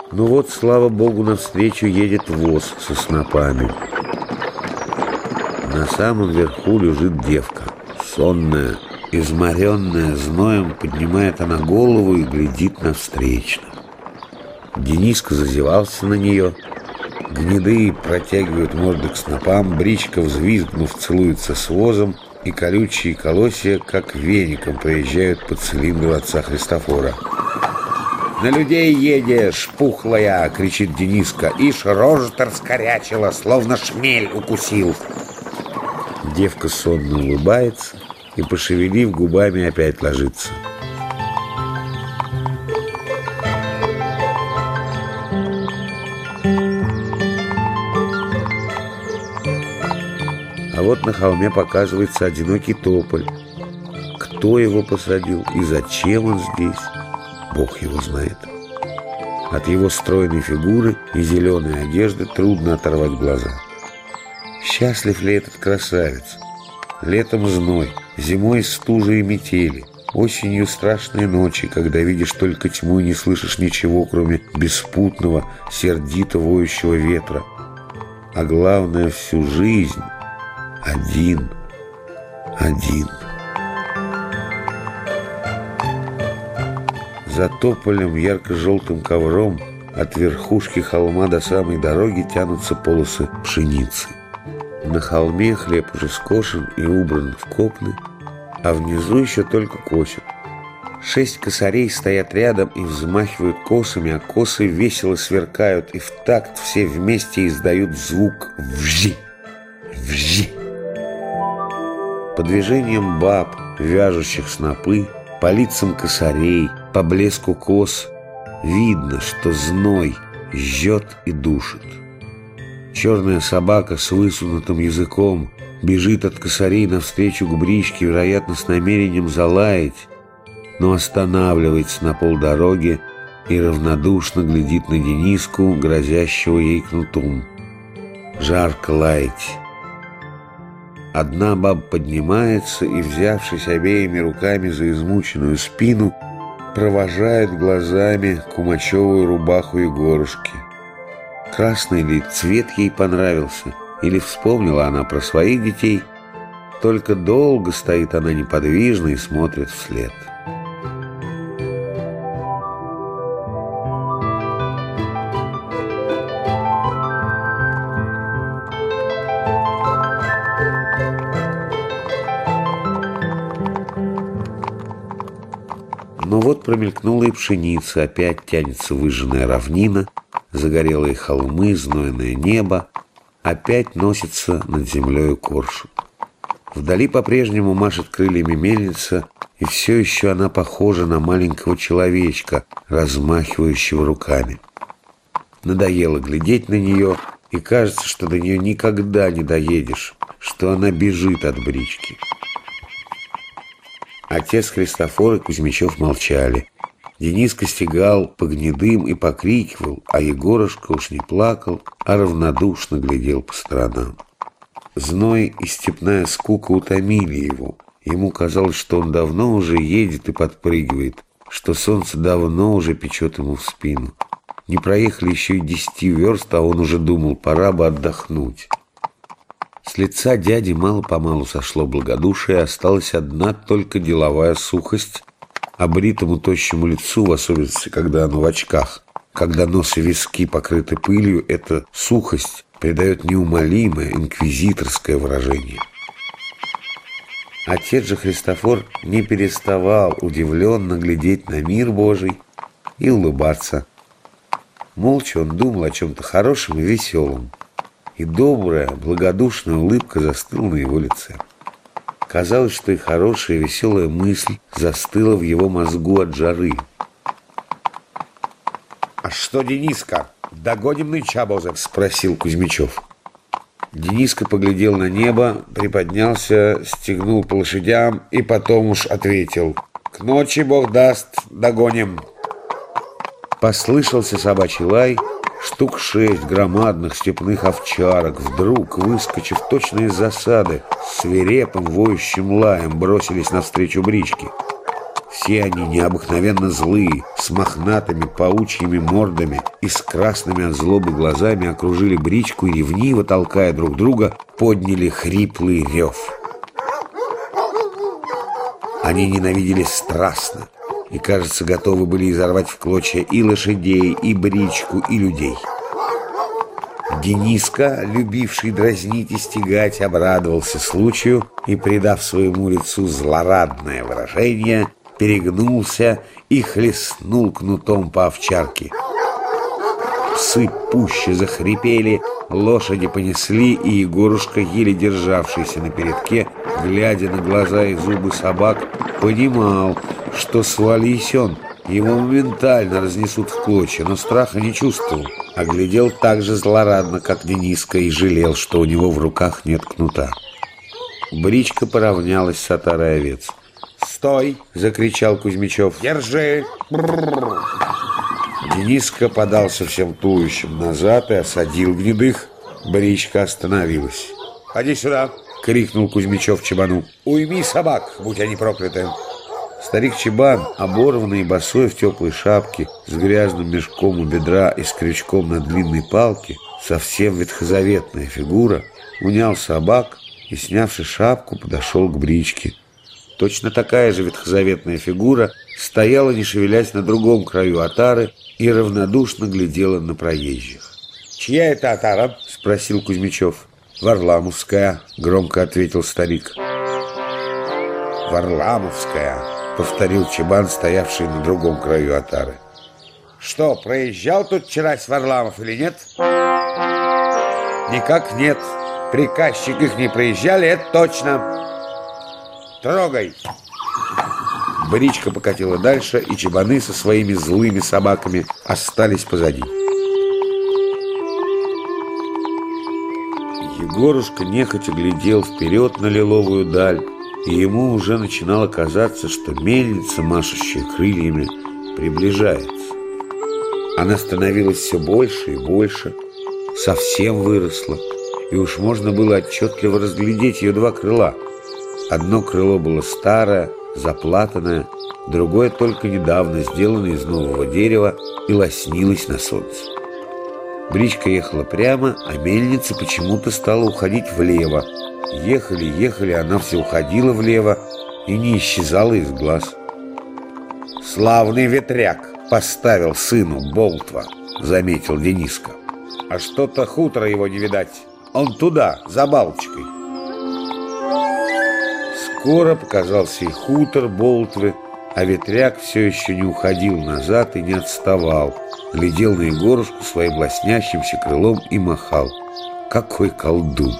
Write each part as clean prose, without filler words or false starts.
Ну вот, слава богу, навстречу едет воз со снопами. На самом верху лежит девка, сонная, изморенная зноем, поднимает она голову и глядит навстречу. Дениска зазевался на нее. Гнедые протягивают морды к снопам, бричка, взвизгнув, целуется с возом, и колючие колосья, как веником, проезжают по цилиндру отца Христофора. «На людей едешь, пухлая!» — кричит Дениска. «Ишь, рожа-то раскорячила, словно шмель укусил!» Девка сонно улыбается и, пошевелив губами, опять ложится. А вот на холме показывается одинокий тополь. Кто его посадил и зачем он здесь, Бог его знает. От его стройной фигуры и зеленой одежды трудно оторвать глаза. Счастлив ли этот красавец? Летом зной, зимой стужа и метели, осенью страшные ночи, когда видишь только тьму и не слышишь ничего, кроме беспутного, сердито воющего ветра. А главное, всю жизнь один. За тополем ярко-желтым ковром от верхушки холма до самой дороги тянутся полосы пшеницы. На холме хлеб уже скошен и убран в копны, а внизу еще только косят. 6 косарей стоят рядом и взмахивают косами, а косы весело сверкают, и в такт все вместе издают звук «вжи! Вжи!». По движениям баб, вяжущих снопы, по лицам косарей, по блеску кос видно, что зной жжет и душит. Черная собака с высунутым языком бежит от косарей навстречу к бричке, вероятно, с намерением залаять, но останавливается на полдороги и равнодушно глядит на Дениску, грозящего ей кнутом. Жарко лаять. Одна баба поднимается и, взявшись обеими руками за измученную спину, провожает глазами кумачевую рубаху Егорушки. Красный ли цвет ей понравился, или вспомнила она про своих детей, только долго стоит она неподвижно и смотрит вслед. Но вот промелькнула и пшеница, опять тянется выжженная равнина, загорелые холмы, знойное небо, опять носится над землею коршун. Вдали по-прежнему машет крыльями мельница, и все еще она похожа на маленького человечка, размахивающего руками. Надоело глядеть на нее, и кажется, что до нее никогда не доедешь, что она бежит от брички. Отец Христофор и Кузьмичев молчали. Дениска стегал по гнедым и покрикивал, а Егорушка уж не плакал, а равнодушно глядел по сторонам. Зной и степная скука утомили его. Ему казалось, что он давно уже едет и подпрыгивает, что солнце давно уже печет ему в спину. Не проехали еще и 10 верст, а он уже думал, пора бы отдохнуть. С лица дяди мало-помалу сошло благодушие, осталась одна только деловая сухость, а бритому тощему лицу, в особенности, когда оно в очках, когда нос и виски покрыты пылью, эта сухость придает неумолимое инквизиторское выражение. Отец же Христофор не переставал удивленно глядеть на мир Божий и улыбаться. Молча он думал о чем-то хорошем и веселом, и добрая, благодушная улыбка застыла на его лице. Казалось, что и хорошая, и веселая мысль застыла в его мозгу от жары. «А что, Дениска, догоним нынче обозы?» — спросил Кузьмичев. Дениска поглядел на небо, приподнялся, стегнул по лошадям и потом уж ответил: «К ночи, Бог даст, догоним». Послышался собачий лай. Штук 6 громадных степных овчарок, вдруг, выскочив точно из засады, свирепым воющим лаем бросились навстречу бричке. Все они необыкновенно злые, с мохнатыми паучьими мордами и с красными от злобы глазами окружили бричку и, ревниво толкая друг друга, подняли хриплый рев. Они ненавиделись страстно и, кажется, готовы были изорвать в клочья и лошадей, и бричку, и людей. Дениска, любивший дразнить и стягать, обрадовался случаю и, придав своему лицу злорадное выражение, перегнулся и хлестнул кнутом по овчарке. Псы пуще захрипели, лошади понесли, и Егорушка, еле державшийся на передке, глядя на глаза и зубы собак, понимал, что свались он, его моментально разнесут в клочья, но страха не чувствовал, а глядел так же злорадно, как Дениска, и жалел, что у него в руках нет кнута. Бричка поравнялась с отарой овец. «Стой!» — закричал Кузьмичев. «Держи!» Дениска подался всем туловищем назад и осадил гнедых. Бричка остановилась. «Ходи сюда!» — крикнул Кузьмичев Чебану. «Уйми собак, будь они прокляты!» Старик Чебан, оборванный и босой в теплой шапке, с грязным мешком у бедра и с крючком на длинной палке, совсем ветхозаветная фигура, унял собак и, снявши шапку, подошел к бричке. Точно такая же ветхозаветная фигура стояла, не шевелясь, на другом краю отары и равнодушно глядела на проезжих. «Чья это отара?» — спросил Кузьмичев. «Варламовская», — громко ответил старик. «Варламовская», — повторил Чебан, стоявший на другом краю отары. «Что, проезжал тут вчерась Варламов или нет?» «Никак нет. Приказчик их не проезжали, это точно. Трогай!» Бричка покатила дальше, и Чебаны со своими злыми собаками остались позади. Егорушка нехотя глядел вперед на лиловую даль, и ему уже начинало казаться, что мельница, машущая крыльями, приближается. Она становилась все больше и больше, совсем выросла, и уж можно было отчетливо разглядеть ее два крыла. Одно крыло было старое, заплатанное, другое только недавно сделано из нового дерева и лоснилось на солнце. Бричка ехала прямо, а мельница почему-то стала уходить влево. Ехали, она все уходила влево и не исчезала из глаз. «Славный ветряк поставил сыну Болтва», — заметил Дениска. «А что-то хутора его не видать. Он туда, за балочкой». Скоро показался и хутор Болтвы, а ветряк все еще не уходил назад и не отставал. Глядел на Егорушку своим лоснящимся крылом и махал. Какой колдун!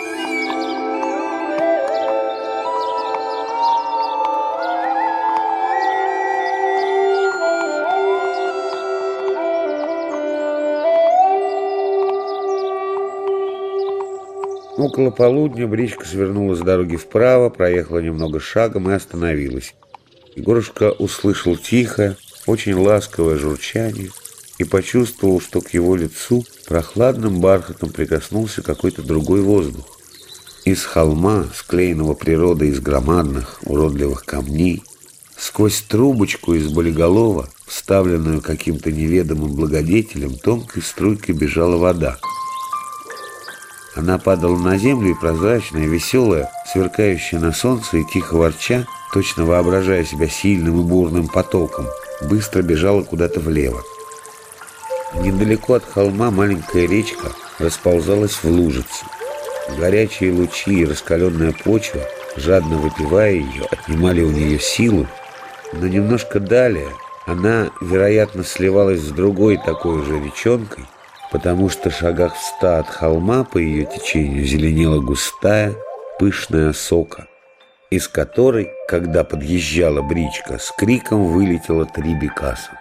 Около полудня бричка свернула с дороги вправо, проехала немного шагом и остановилась. Егорушка услышал тихое, очень ласковое журчание и почувствовал, что к его лицу прохладным бархатом прикоснулся какой-то другой воздух. Из холма, склеенного природой из громадных, уродливых камней, сквозь трубочку из болиголова, вставленную каким-то неведомым благодетелем, тонкой струйкой бежала вода. Она падала на землю, и прозрачная, веселая, сверкающая на солнце и тихо ворча, точно воображая себя сильным и бурным потоком, быстро бежала куда-то влево. Недалеко от холма маленькая речка расползалась в лужицы. Горячие лучи и раскаленная почва, жадно выпивая ее, отнимали у нее силу, но немножко далее она, вероятно, сливалась с другой такой же речонкой, потому что в шагах в 100 от холма по ее течению зеленела густая, пышная осока, из которой, когда подъезжала бричка, с криком вылетело 3 бекаса.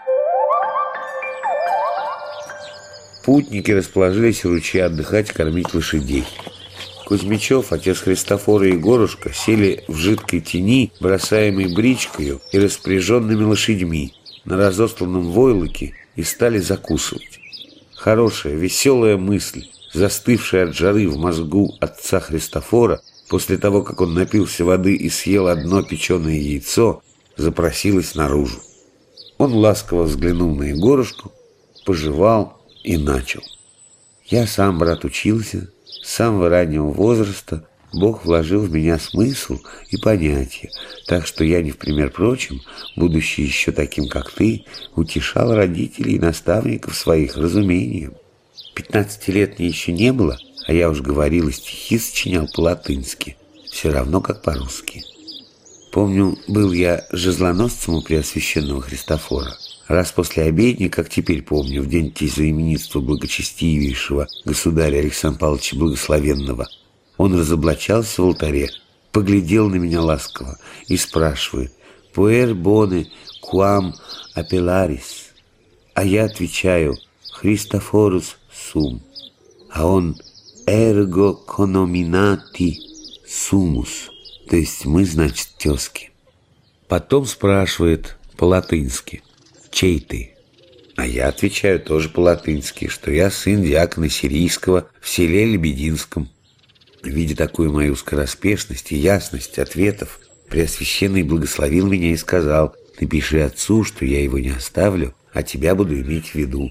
Путники расположились у ручья отдыхать и кормить лошадей. Кузьмичев, отец Христофора и Егорушка сели в жидкой тени, бросаемой бричкою и распряженными лошадьми, на разосланном войлоке, и стали закусывать. Хорошая, веселая мысль, застывшая от жары в мозгу отца Христофора, после того, как он напился воды и съел одно печеное яйцо, запросилась наружу. Он ласково взглянул на Егорушку, пожевал и начал. Я сам, брат, учился, с самого раннего возраста Бог вложил в меня смысл и понятия, так что я, не в пример прочим, будучи еще таким, как ты, утешал родителей и наставников своих разумением. 15 лет мне еще не было, а я уж говорил и стихи сочинял по-латынски, все равно как по-русски. Помню, был я жезлоносцем у Преосвященного Христофора. Раз после обедни, как теперь помню, в день тезоименинства благочестивейшего государя Александра Павловича Благословенного, он разоблачался в алтаре, поглядел на меня ласково и спрашивает: «Puer bone quam appellaris?» А я отвечаю: «Христофорус sum». А он: «Ergo connominati sumus», то есть мы, значит, тезки. Потом спрашивает по-латынски: «Чей ты?» А я отвечаю тоже по-латынски, что я сын диакона сирийского в селе Лебединском. Видя такую мою скороспешность и ясность ответов, Преосвященный благословил меня и сказал: «Напиши отцу, что я его не оставлю, а тебя буду иметь в виду».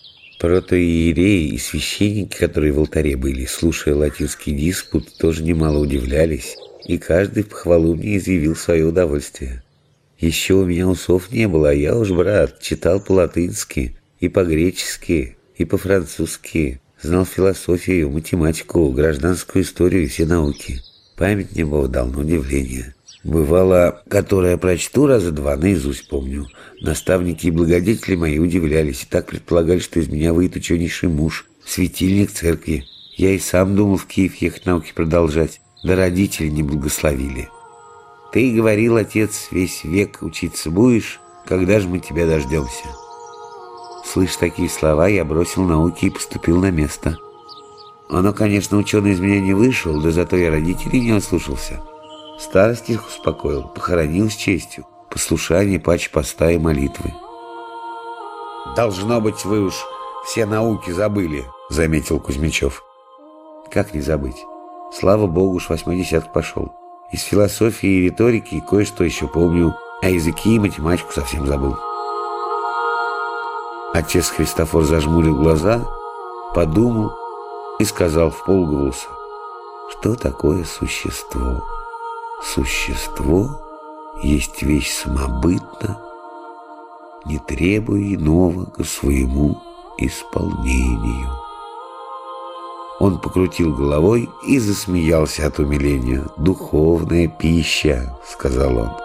Протоиереи и священники, которые в алтаре были, слушая латинский диспут, тоже немало удивлялись, и каждый в похвалу мне изъявил свое удовольствие. Еще у меня усов не было, а я уж, брат, читал по-латынски, и по-гречески, и по-французски, знал философию, математику, гражданскую историю и все науки. Память мне Бог дал на удивление. Бывало, которое прочту раза два, наизусть помню. Наставники и благодетели мои удивлялись и так предполагали, что из меня выйдет ученейший муж, светильник церкви. Я и сам думал в Киев ехать науки продолжать, да родители не благословили. Ты говорил, отец, весь век учиться будешь, когда же мы тебя дождемся? Слышь такие слова, я бросил науки и поступил на место. Оно, конечно, ученый из меня не вышел, да зато я родителей не ослушался. Старость их успокоил, похоронил с честью, послушание паче поста и молитвы. «Должно быть, вы уж все науки забыли», — заметил Кузьмичев. «Как не забыть? Слава Богу, уж 8-й десяток пошел. Из философии и риторики кое-что еще помню, а языки и математику совсем забыл». Отец Христофор зажмурил глаза, подумал и сказал вполголоса: «Что такое существо? Существо есть вещь самобытна, не требуя иного к своему исполнению». Он покрутил головой и засмеялся от умиления. «Духовная пища», — сказал он.